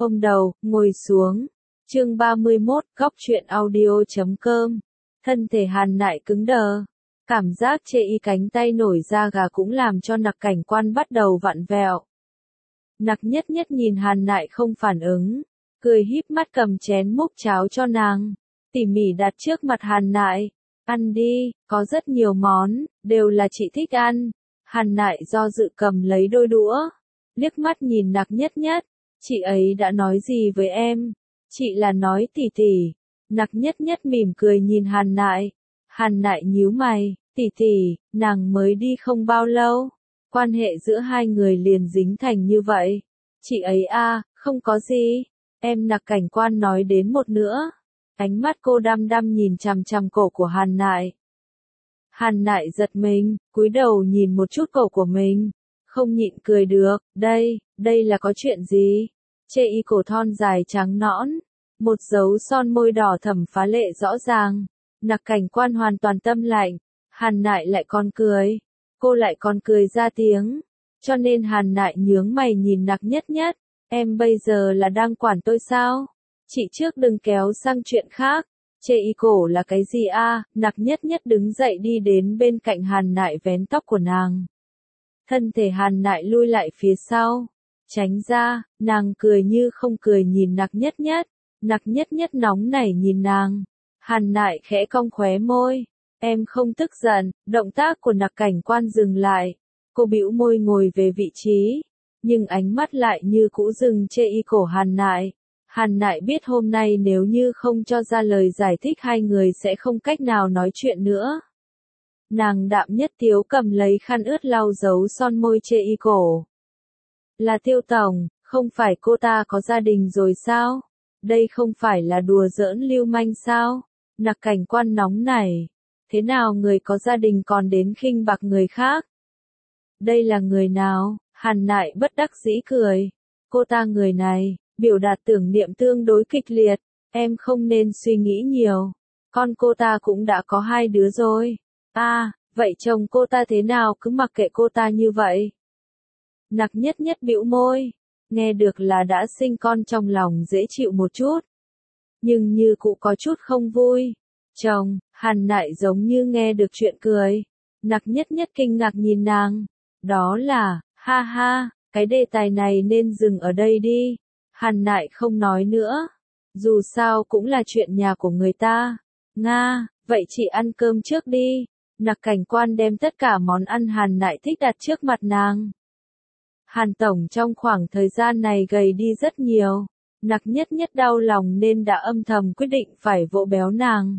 ôm đầu, ngồi xuống. Chương 31, góc truyện audio.com. Thân thể Hàn Nại cứng đờ. Cảm giác chê y cánh tay nổi da gà cũng làm cho Nặc Cảnh Quan bắt đầu vặn vẹo. Nặc Nhất Nhất nhìn Hàn Nại không phản ứng, cười híp mắt cầm chén múc cháo cho nàng, tỉ mỉ đặt trước mặt Hàn Nại. Ăn đi, có rất nhiều món, đều là chị thích ăn. Hàn Nại do dự cầm lấy đôi đũa, liếc mắt nhìn Nặc Nhất Nhất. Chị ấy đã nói gì với em? Chị là nói tỉ tỉ. Nặc Nhất Nhất mỉm cười nhìn Hàn Nại. Hàn Nại nhíu mày, tỉ tỉ, nàng mới đi không bao lâu. Quan hệ giữa hai người liền dính thành như vậy. Chị ấy không có gì. Em Nặc Cảnh Quan nói đến một nữa. Ánh mắt cô đăm đăm nhìn chằm chằm cổ của Hàn Nại. Hàn Nại giật mình, cúi đầu nhìn một chút cổ của mình. Không nhịn cười được, đây là có chuyện gì? Chê y cổ thon dài trắng nõn. Một dấu son môi đỏ thẫm phá lệ rõ ràng. Nặc Cảnh Quan hoàn toàn tâm lạnh. Hàn Nại lại còn cười. Cô lại còn cười ra tiếng. Cho nên Hàn Nại nhướng mày nhìn Nặc Nhất Nhất. Em bây giờ là đang quản tôi sao? Chị trước đừng kéo sang chuyện khác. Chê y cổ là cái gì Nặc Nhất Nhất đứng dậy đi đến bên cạnh Hàn Nại vén tóc của nàng. Thân thể Hàn Nại lui lại phía sau. Tránh ra, nàng cười như không cười nhìn Nặc Nhất Nhất. Nặc Nhất Nhất nóng nảy nhìn nàng. Hàn Nại khẽ cong khóe môi. Em không tức giận. Động tác của Nặc Cảnh Quan dừng lại. Cô bĩu môi ngồi về vị trí. Nhưng ánh mắt lại như cũ dừng chê y cổ Hàn Nại. Hàn Nại biết hôm nay nếu như không cho ra lời giải thích hai người sẽ không cách nào nói chuyện nữa. Nàng đạm nhất tiếu cầm lấy khăn ướt lau dấu son môi chê y cổ. Là Tiêu tổng, không phải cô ta có gia đình rồi sao? Đây không phải là đùa giỡn lưu manh sao? Nặc Cảnh Quan nóng nảy. Thế nào người có gia đình còn đến khinh bạc người khác? Đây là người nào? Hàn Nại bất đắc dĩ cười. Cô ta người này, biểu đạt tưởng niệm tương đối kịch liệt. Em không nên suy nghĩ nhiều. Con cô ta cũng đã có 2 đứa rồi. Vậy chồng cô ta thế nào cứ mặc kệ cô ta như vậy? Nặc Nhất Nhất bĩu môi. Nghe được là đã sinh con trong lòng dễ chịu một chút. Nhưng như cụ có chút không vui. Chồng, Hàn Nại giống như nghe được chuyện cười. Nặc Nhất Nhất kinh ngạc nhìn nàng. Đó là, ha, cái đề tài này nên dừng ở đây đi. Hàn Nại không nói nữa. Dù sao cũng là chuyện nhà của người ta. Vậy chị ăn cơm trước đi. Nặc Cảnh Quan đem tất cả món ăn Hàn Nại thích đặt trước mặt nàng. Hàn tổng trong khoảng thời gian này gầy đi rất nhiều. Nặc Nhất Nhất đau lòng nên đã âm thầm quyết định phải vỗ béo nàng.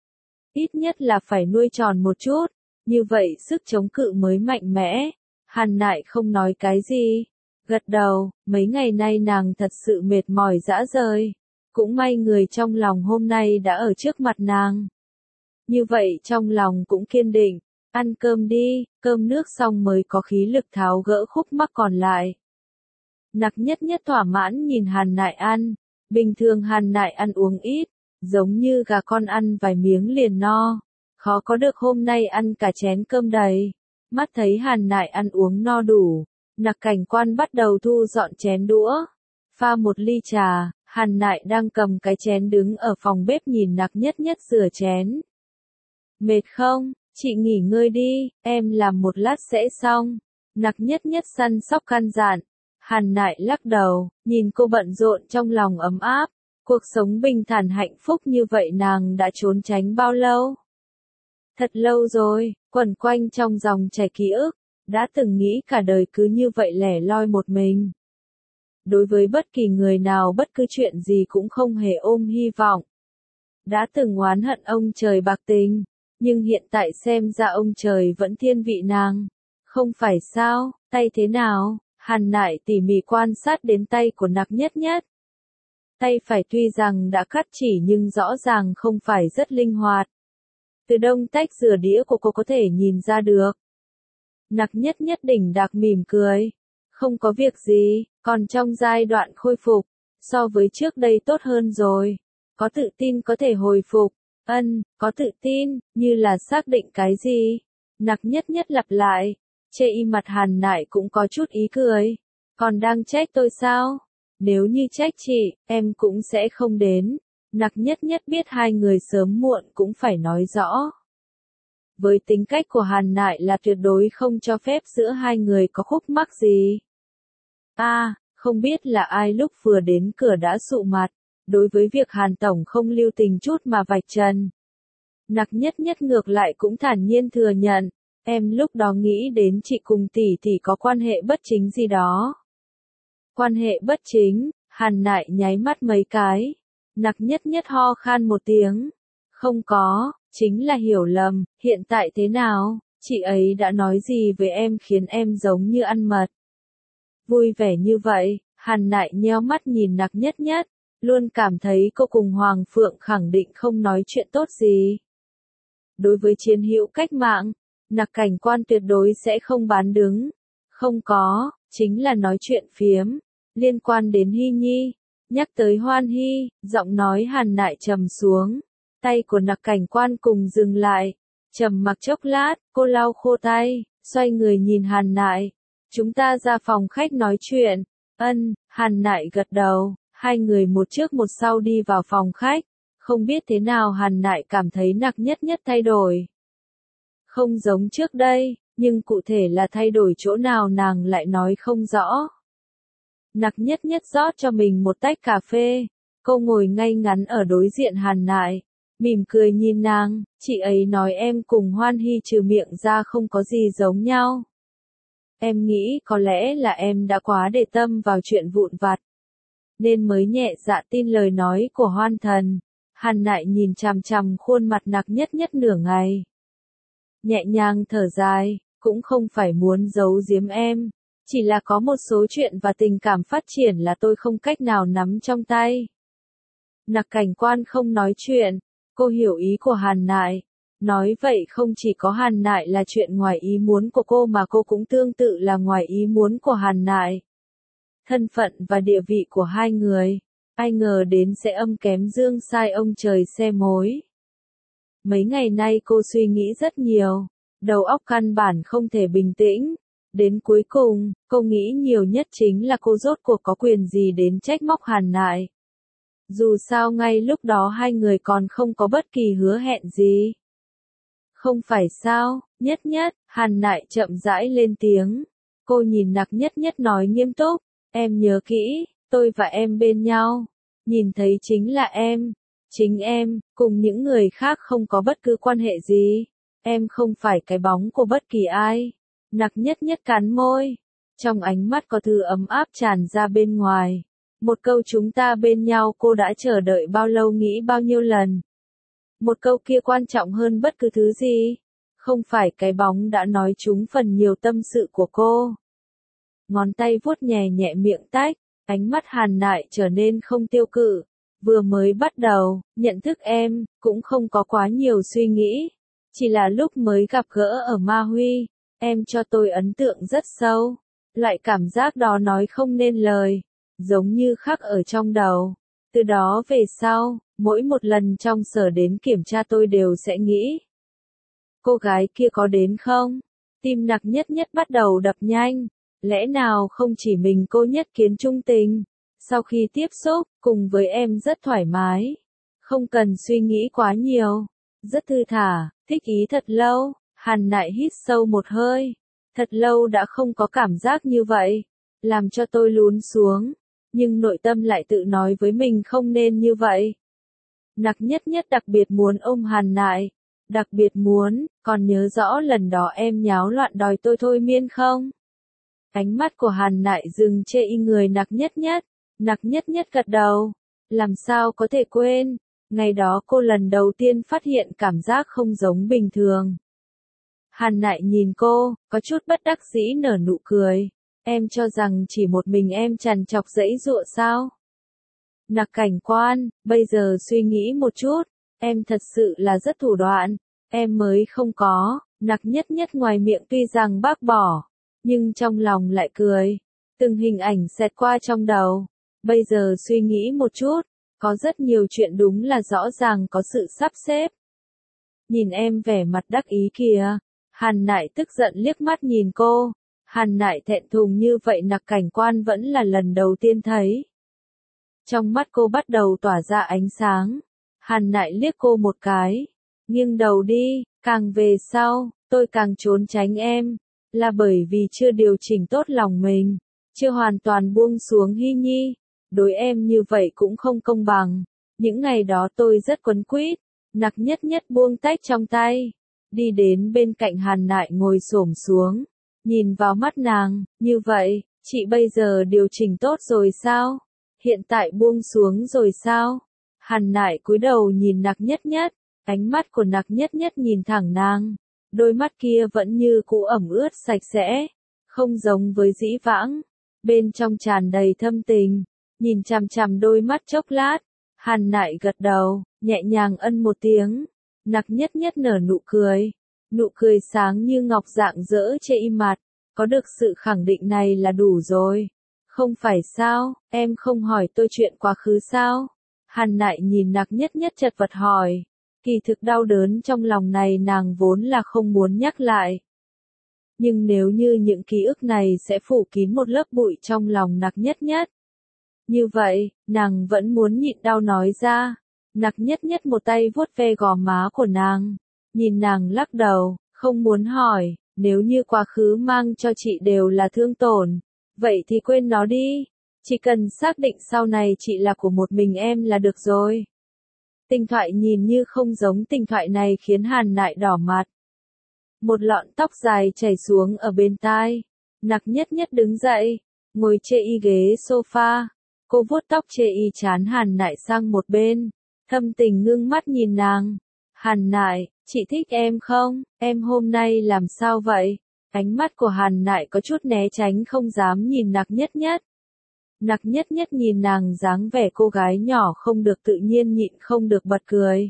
Ít nhất là phải nuôi tròn một chút. Như vậy sức chống cự mới mạnh mẽ. Hàn Nại không nói cái gì. Gật đầu, mấy ngày nay nàng thật sự mệt mỏi rã rời. Cũng may người trong lòng hôm nay đã ở trước mặt nàng. Như vậy trong lòng cũng kiên định. Ăn cơm đi, cơm nước xong mới có khí lực tháo gỡ khúc mắc còn lại. Nặc Nhất Nhất thỏa mãn nhìn Hàn Nại ăn. Bình thường Hàn Nại ăn uống ít, giống như gà con ăn vài miếng liền no. Khó có được hôm nay ăn cả chén cơm đầy. Mắt thấy Hàn Nại ăn uống no đủ. Nặc Cảnh Quan bắt đầu thu dọn chén đũa. Pha một ly trà, Hàn Nại đang cầm cái chén đứng ở phòng bếp nhìn Nặc Nhất Nhất rửa chén. Mệt không? Chị nghỉ ngơi đi, em làm một lát sẽ xong. Nặc Nhất Nhất săn sóc căn dặn. Hàn Nại lắc đầu, nhìn cô bận rộn trong lòng ấm áp. Cuộc sống bình thản hạnh phúc như vậy nàng đã trốn tránh bao lâu? Thật lâu rồi, quẩn quanh trong dòng chảy ký ức. Đã từng nghĩ cả đời cứ như vậy lẻ loi một mình. Đối với bất kỳ người nào bất cứ chuyện gì cũng không hề ôm hy vọng. Đã từng oán hận ông trời bạc tình. Nhưng hiện tại xem ra ông trời vẫn thiên vị nàng. Không phải sao, tay thế nào? Hàn Nại tỉ mỉ quan sát đến tay của Nặc Nhất Nhất. Tay phải tuy rằng đã cắt chỉ nhưng rõ ràng không phải rất linh hoạt. Từ động tác rửa đĩa của cô có thể nhìn ra được. Nặc Nhất Nhất đỉnh đạc mỉm cười. Không có việc gì, còn trong giai đoạn khôi phục. So với trước đây tốt hơn rồi. Có tự tin có thể hồi phục. Có tự tin, như là xác định cái gì? Nặc Nhất Nhất lặp lại. Chê y mặt Hàn Nại cũng có chút ý cười. Còn đang trách tôi sao? Nếu như trách chị, em cũng sẽ không đến. Nặc nhất nhất biết hai người sớm muộn cũng phải nói rõ. Với tính cách của Hàn Nại là tuyệt đối không cho phép giữa hai người có khúc mắc gì. Không biết là ai lúc vừa đến cửa đã sụ mặt, đối với việc Hàn Tổng không lưu tình chút mà vạch trần. Nặc nhất nhất ngược lại cũng thản nhiên thừa nhận, em lúc đó nghĩ đến chị cùng tỷ có quan hệ bất chính gì đó. Quan hệ bất chính, Hàn Nại nháy mắt mấy cái. Nặc nhất nhất ho khan một tiếng. Không có, chính là hiểu lầm, hiện tại thế nào, chị ấy đã nói gì với em khiến em giống như ăn mật. Vui vẻ như vậy, Hàn Nại nheo mắt nhìn Nặc nhất nhất, luôn cảm thấy cô cùng Hoàng Phượng khẳng định không nói chuyện tốt gì. Đối với chiến hữu cách mạng, Nặc Cảnh Quan tuyệt đối sẽ không bán đứng. Không có, chính là nói chuyện phiếm, liên quan đến Hy Nhi. Nhắc tới Hoan Hy, giọng nói Hàn Nại trầm xuống. Tay của Nặc Cảnh Quan cùng dừng lại. Trầm mặc chốc lát, cô lau khô tay, xoay người nhìn Hàn Nại. Chúng ta ra phòng khách nói chuyện. Hàn Nại gật đầu, hai người một trước một sau đi vào phòng khách. Không biết thế nào Hàn Nại cảm thấy Nặc nhất nhất thay đổi. Không giống trước đây, nhưng cụ thể là thay đổi chỗ nào nàng lại nói không rõ. Nặc nhất nhất rót cho mình một tách cà phê, cô ngồi ngay ngắn ở đối diện Hàn Nại, mỉm cười nhìn nàng, chị ấy nói em cùng Hoan Hy trừ miệng ra không có gì giống nhau. Em nghĩ có lẽ là em đã quá để tâm vào chuyện vụn vặt, nên mới nhẹ dạ tin lời nói của Hoan Thần. Hàn Nại nhìn chằm chằm khuôn mặt Nặc nhất nhất nửa ngày. Nhẹ nhàng thở dài, cũng không phải muốn giấu giếm em. Chỉ là có một số chuyện và tình cảm phát triển là tôi không cách nào nắm trong tay. Nặc Cảnh Quan không nói chuyện, cô hiểu ý của Hàn Nại. Nói vậy không chỉ có Hàn Nại là chuyện ngoài ý muốn của cô mà cô cũng tương tự là ngoài ý muốn của Hàn Nại. Thân phận và địa vị của hai người, ai ngờ đến sẽ âm kém dương sai ông trời xe mối. Mấy ngày nay cô suy nghĩ rất nhiều, đầu óc căn bản không thể bình tĩnh. Đến cuối cùng, cô nghĩ nhiều nhất chính là cô rốt cuộc có quyền gì đến trách móc Hàn Nại. Dù sao ngay lúc đó hai người còn không có bất kỳ hứa hẹn gì. Không phải sao, nhất nhất, Hàn Nại chậm rãi lên tiếng. Cô nhìn Nặc nhất nhất nói nghiêm túc, em nhớ kỹ, tôi và em bên nhau. Nhìn thấy chính là em. Chính em, cùng những người khác không có bất cứ quan hệ gì. Em không phải cái bóng của bất kỳ ai. Nặc nhất nhất cắn môi. Trong ánh mắt có thứ ấm áp tràn ra bên ngoài. Một câu chúng ta bên nhau cô đã chờ đợi bao lâu nghĩ bao nhiêu lần. Một câu kia quan trọng hơn bất cứ thứ gì. Không phải cái bóng đã nói trúng phần nhiều tâm sự của cô. Ngón tay vuốt nhẹ nhẹ miệng tách. Ánh mắt Hàn Nại trở nên không tiêu cự. Vừa mới bắt đầu, nhận thức em, cũng không có quá nhiều suy nghĩ. Chỉ là lúc mới gặp gỡ ở Ma Huy, em cho tôi ấn tượng rất sâu. Loại cảm giác đó nói không nên lời, giống như khắc ở trong đầu. Từ đó về sau, mỗi một lần trong sở đến kiểm tra tôi đều sẽ nghĩ. Cô gái kia có đến không? Tim Nặc nhất nhất bắt đầu đập nhanh. Lẽ nào không chỉ mình cô nhất kiến trung tình? Sau khi tiếp xúc, cùng với em rất thoải mái. Không cần suy nghĩ quá nhiều. Rất thư thả, thích ý thật lâu. Hàn Nại hít sâu một hơi. Thật lâu đã không có cảm giác như vậy. Làm cho tôi lún xuống. Nhưng nội tâm lại tự nói với mình không nên như vậy. Nặc nhất nhất đặc biệt muốn ôm Hàn Nại. Đặc biệt muốn, còn nhớ rõ lần đó em nháo loạn đòi tôi thôi miên không? Ánh mắt của Hàn Nại dừng chê y người Nặc nhất nhất. Nặc nhất nhất gật đầu. Làm sao có thể quên? Ngày đó cô lần đầu tiên phát hiện cảm giác không giống bình thường. Hàn Nại nhìn cô, có chút bất đắc dĩ nở nụ cười. Em cho rằng chỉ một mình em trằn trọc giãy giụa sao? Nặc Cảnh Quan, bây giờ suy nghĩ một chút, em thật sự là rất thủ đoạn. Em mới không có. Nặc nhất nhất ngoài miệng tuy rằng bác bỏ, nhưng trong lòng lại cười. Từng hình ảnh xẹt qua trong đầu. Bây giờ suy nghĩ một chút, có rất nhiều chuyện đúng là rõ ràng có sự sắp xếp. Nhìn em vẻ mặt đắc ý kìa. Hàn Nại tức giận liếc mắt nhìn cô. Hàn Nại thẹn thùng như vậy Nặc Cảnh Quan vẫn là lần đầu tiên thấy. Trong mắt cô bắt đầu tỏa ra ánh sáng. Hàn Nại liếc cô một cái. Nghiêng đầu đi, càng về sau, tôi càng trốn tránh em. Là bởi vì chưa điều chỉnh tốt lòng mình. Chưa hoàn toàn buông xuống Hy Nhi. Đối em như vậy cũng không công bằng. Những ngày đó tôi rất quấn quýt. Nặc Nhất Nhất buông tách trong tay. Đi đến bên cạnh Hàn Nại ngồi xổm xuống. Nhìn vào mắt nàng, như vậy, chị bây giờ điều chỉnh tốt rồi sao? Hiện tại buông xuống rồi sao? Hàn Nại cúi đầu nhìn Nặc Nhất Nhất. Ánh mắt của Nặc Nhất Nhất nhìn thẳng nàng. Đôi mắt kia vẫn như cũ ẩm ướt sạch sẽ. Không giống với dĩ vãng. Bên trong tràn đầy thâm tình. Nhìn chằm chằm đôi mắt chốc lát. Hàn Nại gật đầu, nhẹ nhàng ân một tiếng. Nặc Nhất Nhất nở nụ cười. Nụ cười sáng như ngọc rạng rỡ trên mặt. Có được sự khẳng định này là đủ rồi. Không phải sao, em không hỏi tôi chuyện quá khứ sao? Hàn Nại nhìn Nặc Nhất Nhất chật vật hỏi. Kỳ thực đau đớn trong lòng này nàng vốn là không muốn nhắc lại. Nhưng nếu như những ký ức này sẽ phủ kín một lớp bụi trong lòng Nặc Nhất Nhất. Như vậy, nàng vẫn muốn nhịn đau nói ra. Nặc Nhất Nhất một tay vuốt ve gò má của nàng. Nhìn nàng lắc đầu, không muốn hỏi, nếu như quá khứ mang cho chị đều là thương tổn. Vậy thì quên nó đi. Chỉ cần xác định sau này chị là của một mình em là được rồi. Tình thoại nhìn như không giống tình thoại này khiến Hàn Nại đỏ mặt. Một lọn tóc dài chảy xuống ở bên tai. Nặc Nhất Nhất đứng dậy, ngồi chê y ghế sofa. Cô vuốt tóc chê y chán Hàn Nại sang một bên. Thâm tình ngưng mắt nhìn nàng. Hàn Nại, chị thích em không? Em hôm nay làm sao vậy? Ánh mắt của Hàn Nại có chút né tránh không dám nhìn Nặc Nhất Nhất. Nặc Nhất Nhất nhìn nàng dáng vẻ cô gái nhỏ không được tự nhiên nhịn không được bật cười.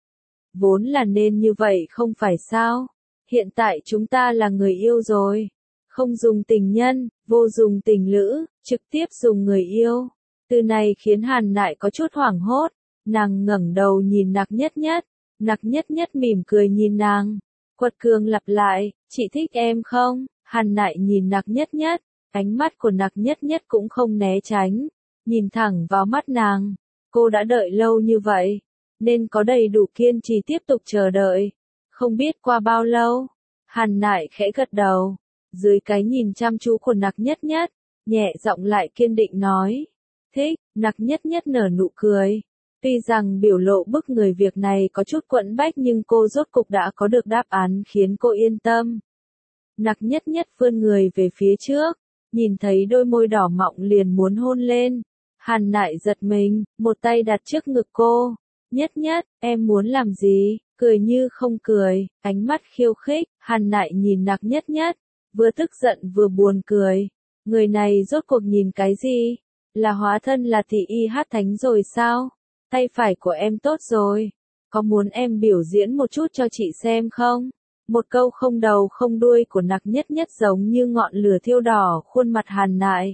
Vốn là nên như vậy không phải sao? Hiện tại chúng ta là người yêu rồi. Không dùng tình nhân, vô dùng tình lữ, trực tiếp dùng người yêu. Từ này khiến Hàn Nại có chút hoảng hốt. Nàng ngẩng đầu nhìn Nặc Nhất Nhất. Nặc Nhất Nhất mỉm cười nhìn nàng. Quật cường lặp lại, chị thích em không? Hàn Nại nhìn Nặc Nhất Nhất. Ánh mắt của Nặc Nhất Nhất cũng không né tránh. Nhìn thẳng vào mắt nàng. Cô đã đợi lâu như vậy. Nên có đầy đủ kiên trì tiếp tục chờ đợi. Không biết qua bao lâu. Hàn Nại khẽ gật đầu. Dưới cái nhìn chăm chú của Nặc Nhất Nhất. Nhẹ giọng lại kiên định nói. Thích, Nặc Nhất Nhất nở nụ cười. Tuy rằng biểu lộ bức người việc này có chút quẫn bách nhưng cô rốt cục đã có được đáp án khiến cô yên tâm. Nặc Nhất Nhất vươn người về phía trước, nhìn thấy đôi môi đỏ mọng liền muốn hôn lên. Hàn Nại giật mình, một tay đặt trước ngực cô. Nhất Nhất, em muốn làm gì? Cười như không cười, ánh mắt khiêu khích. Hàn Nại nhìn Nặc Nhất Nhất, vừa tức giận vừa buồn cười. Người này rốt cuộc nhìn cái gì? Là hóa thân là thị y hát thánh rồi sao? Tay phải của em tốt rồi. Có muốn em biểu diễn một chút cho chị xem không? Một câu không đầu không đuôi của Nặc Nhất Nhất giống như ngọn lửa thiêu đỏ khuôn mặt Hàn Nại.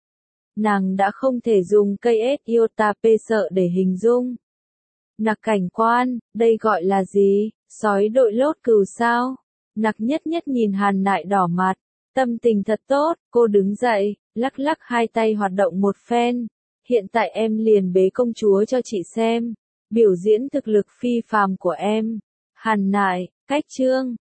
Nàng đã không thể dùng cây iota p sợ để hình dung. Nặc cảnh quan, đây gọi là gì? Sói đội lốt cừu sao? Nặc Nhất Nhất nhìn Hàn Nại đỏ mặt. Tâm tình thật tốt, cô đứng dậy, lắc lắc hai tay hoạt động một phen. Hiện tại em liền bế công chúa cho chị xem. Biểu diễn thực lực phi phàm của em. Hàn Nại, cách chương.